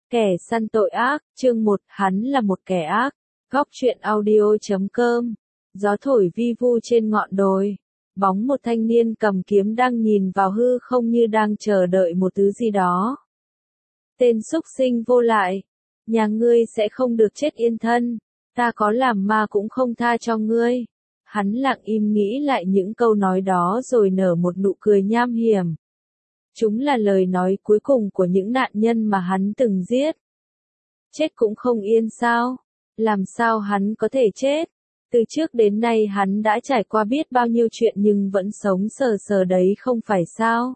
Kẻ săn tội ác, chương 1, hắn là một kẻ ác. Góc truyện audio.com. Gió thổi vi vu trên ngọn đồi. Bóng một thanh niên cầm kiếm đang nhìn vào hư không như đang chờ đợi một thứ gì đó. Tên súc sinh vô lại. Nhà ngươi sẽ không được chết yên thân. Ta có làm ma cũng không tha cho ngươi. Hắn lặng im nghĩ lại những câu nói đó rồi nở một nụ cười nham hiểm. Chúng là lời nói cuối cùng của những nạn nhân mà hắn từng giết. Chết cũng không yên sao? Làm sao hắn có thể chết? Từ trước đến nay hắn đã trải qua biết bao nhiêu chuyện nhưng vẫn sống sờ sờ đấy không phải sao?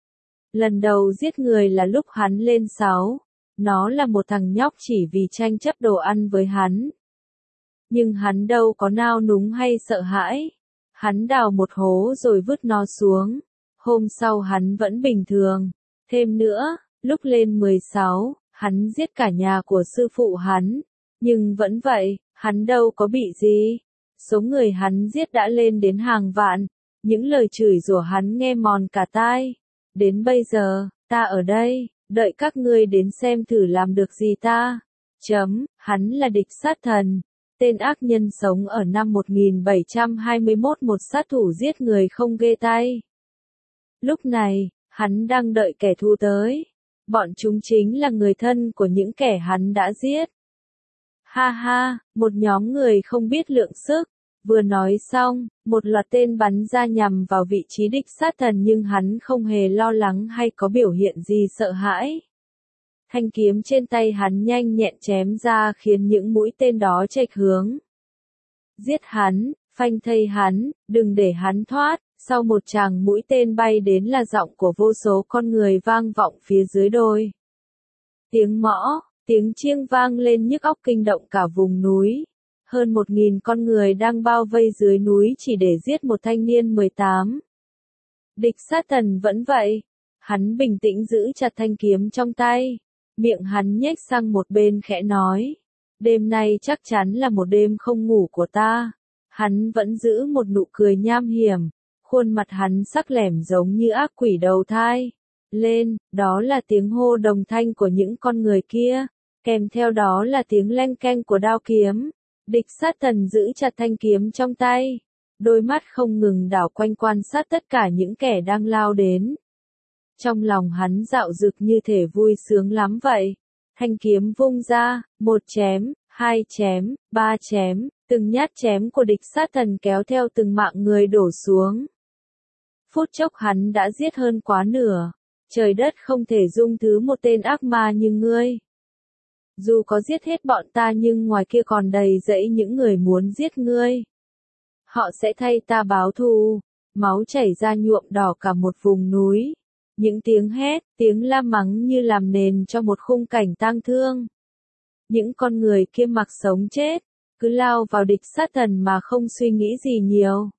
Lần đầu giết người là lúc hắn lên 6. Nó là một thằng nhóc chỉ vì tranh chấp đồ ăn với hắn. Nhưng hắn đâu có nao núng hay sợ hãi. Hắn đào một hố rồi vứt nó xuống. Hôm sau hắn vẫn bình thường. Thêm nữa, lúc lên 16, hắn giết cả nhà của sư phụ hắn. Nhưng vẫn vậy, hắn đâu có bị gì. Số người hắn giết đã lên đến hàng vạn. Những lời chửi rủa hắn nghe mòn cả tai. Đến bây giờ, ta ở đây, đợi các ngươi đến xem thử làm được gì ta. Hắn là địch sát thần. Tên ác nhân sống ở năm 1721, một sát thủ giết người không ghê tay. Lúc này, hắn đang đợi kẻ thù tới. Bọn chúng chính là người thân của những kẻ hắn đã giết. Ha ha, một nhóm người không biết lượng sức. Vừa nói xong, một loạt tên bắn ra nhằm vào vị trí địch sát thần nhưng hắn không hề lo lắng hay có biểu hiện gì sợ hãi. Thanh kiếm trên tay hắn nhanh nhẹn chém ra khiến những mũi tên đó chệch hướng. Giết hắn, phanh thây hắn, đừng để hắn thoát. Sau một tràng mũi tên bay đến là giọng của vô số con người vang vọng phía dưới đồi. Tiếng mõ, tiếng chiêng vang lên nhức óc kinh động cả vùng núi. Hơn 1000 con người đang bao vây dưới núi chỉ để giết một thanh niên 18. Địch sát thần vẫn vậy. Hắn bình tĩnh giữ chặt thanh kiếm trong tay. Miệng hắn nhếch sang một bên khẽ nói. Đêm nay chắc chắn là một đêm không ngủ của ta. Hắn vẫn giữ một nụ cười nham hiểm. Khuôn mặt hắn sắc lẻm giống như ác quỷ đầu thai. Lên, đó là tiếng hô đồng thanh của những con người kia. Kèm theo đó là tiếng leng keng của đao kiếm. Địch sát thần giữ chặt thanh kiếm trong tay. Đôi mắt không ngừng đảo quanh quan sát tất cả những kẻ đang lao đến. Trong lòng hắn dạo dực như thể vui sướng lắm vậy. Thanh kiếm vung ra, 1 chém, 2 chém, 3 chém, từng nhát chém của địch sát thần kéo theo từng mạng người đổ xuống. Phút chốc hắn đã giết hơn quá nửa. Trời đất không thể dung thứ một tên ác ma như ngươi. Dù có giết hết bọn ta nhưng ngoài kia còn đầy dẫy những người muốn giết ngươi. Họ sẽ thay ta báo thù. Máu chảy ra nhuộm đỏ cả một vùng núi. Những tiếng hét, tiếng la mắng như làm nền cho một khung cảnh tang thương. Những con người kia mặc sống chết, cứ lao vào địch sát thần mà không suy nghĩ gì nhiều.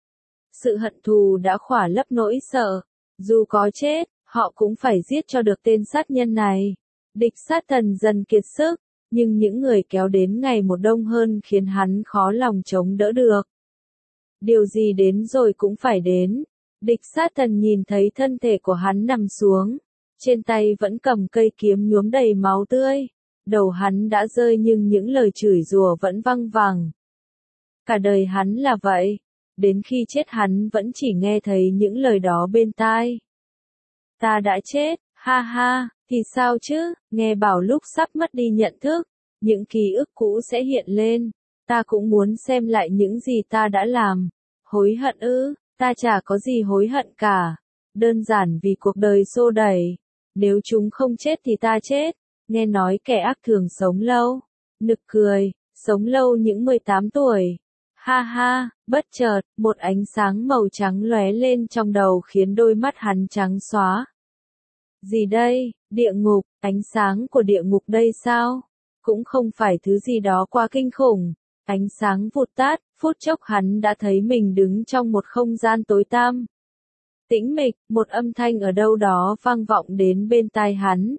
Sự hận thù đã khỏa lấp nỗi sợ. Dù có chết, họ cũng phải giết cho được tên sát nhân này. Địch sát thần dần kiệt sức, nhưng những người kéo đến ngày một đông hơn khiến hắn khó lòng chống đỡ được. Điều gì đến rồi cũng phải đến. Địch sát thần nhìn thấy thân thể của hắn nằm xuống. Trên tay vẫn cầm cây kiếm nhuốm đầy máu tươi. Đầu hắn đã rơi nhưng những lời chửi rủa vẫn văng vẳng. Cả đời hắn là vậy. Đến khi chết hắn vẫn chỉ nghe thấy những lời đó bên tai. Ta đã chết, ha ha, thì sao chứ, nghe bảo lúc sắp mất đi nhận thức, những ký ức cũ sẽ hiện lên. Ta cũng muốn xem lại những gì ta đã làm. Hối hận ư, ta chả có gì hối hận cả. Đơn giản vì cuộc đời xô đẩy. Nếu chúng không chết thì ta chết. Nghe nói kẻ ác thường sống lâu. Nực cười, sống lâu những 18 tuổi. Ha ha, bất chợt, một ánh sáng màu trắng lóe lên trong đầu khiến đôi mắt hắn trắng xóa. Gì đây, địa ngục, ánh sáng của địa ngục đây sao? Cũng không phải thứ gì đó quá kinh khủng. Ánh sáng vụt tắt, phút chốc hắn đã thấy mình đứng trong một không gian tối tăm. Tĩnh mịch, một âm thanh ở đâu đó vang vọng đến bên tai hắn.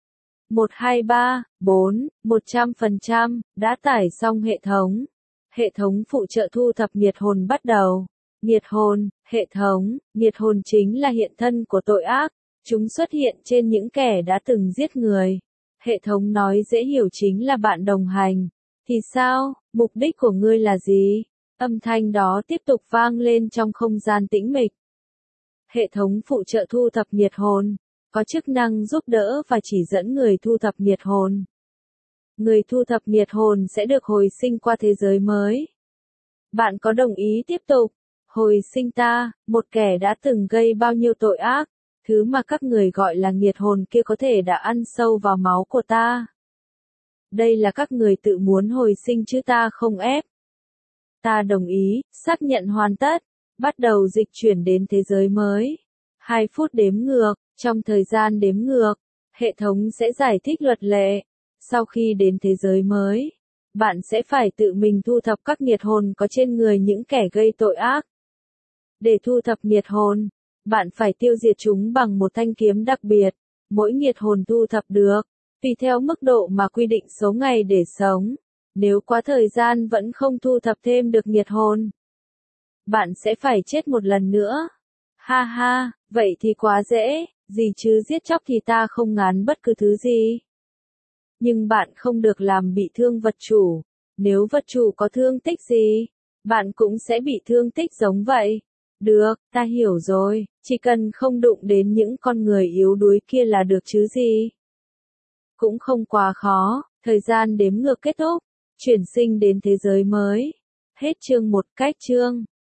1, 2, 3, 4, 100%, đã tải xong hệ thống. Hệ thống phụ trợ thu thập nghiệt hồn bắt đầu. Nghiệt hồn, hệ thống, nghiệt hồn chính là hiện thân của tội ác. Chúng xuất hiện trên những kẻ đã từng giết người. Hệ thống nói dễ hiểu chính là bạn đồng hành. Thì sao, mục đích của ngươi là gì? Âm thanh đó tiếp tục vang lên trong không gian tĩnh mịch. Hệ thống phụ trợ thu thập nhiệt hồn, có chức năng giúp đỡ và chỉ dẫn người thu thập nhiệt hồn. Người thu thập nhiệt hồn sẽ được hồi sinh qua thế giới mới. Bạn có đồng ý tiếp tục? Hồi sinh ta, một kẻ đã từng gây bao nhiêu tội ác, thứ mà các người gọi là nhiệt hồn kia có thể đã ăn sâu vào máu của ta. Đây là các người tự muốn hồi sinh chứ ta không ép. Ta đồng ý, xác nhận hoàn tất. Bắt đầu dịch chuyển đến thế giới mới. 2 phút đếm ngược, trong thời gian đếm ngược, hệ thống sẽ giải thích luật lệ. Sau khi đến thế giới mới, bạn sẽ phải tự mình thu thập các nhiệt hồn có trên người những kẻ gây tội ác. Để thu thập nhiệt hồn, bạn phải tiêu diệt chúng bằng một thanh kiếm đặc biệt. Mỗi nhiệt hồn thu thập được, tùy theo mức độ mà quy định số ngày để sống. Nếu quá thời gian vẫn không thu thập thêm được nhiệt hồn, bạn sẽ phải chết một lần nữa. Ha ha, vậy thì quá dễ, gì chứ giết chóc thì ta không ngán bất cứ thứ gì. Nhưng bạn không được làm bị thương vật chủ. Nếu vật chủ có thương tích gì, bạn cũng sẽ bị thương tích giống vậy. Được, ta hiểu rồi, chỉ cần không đụng đến những con người yếu đuối kia là được chứ gì. Cũng không quá khó, thời gian đếm ngược kết thúc, chuyển sinh đến thế giới mới. Hết chương 1 cách chương.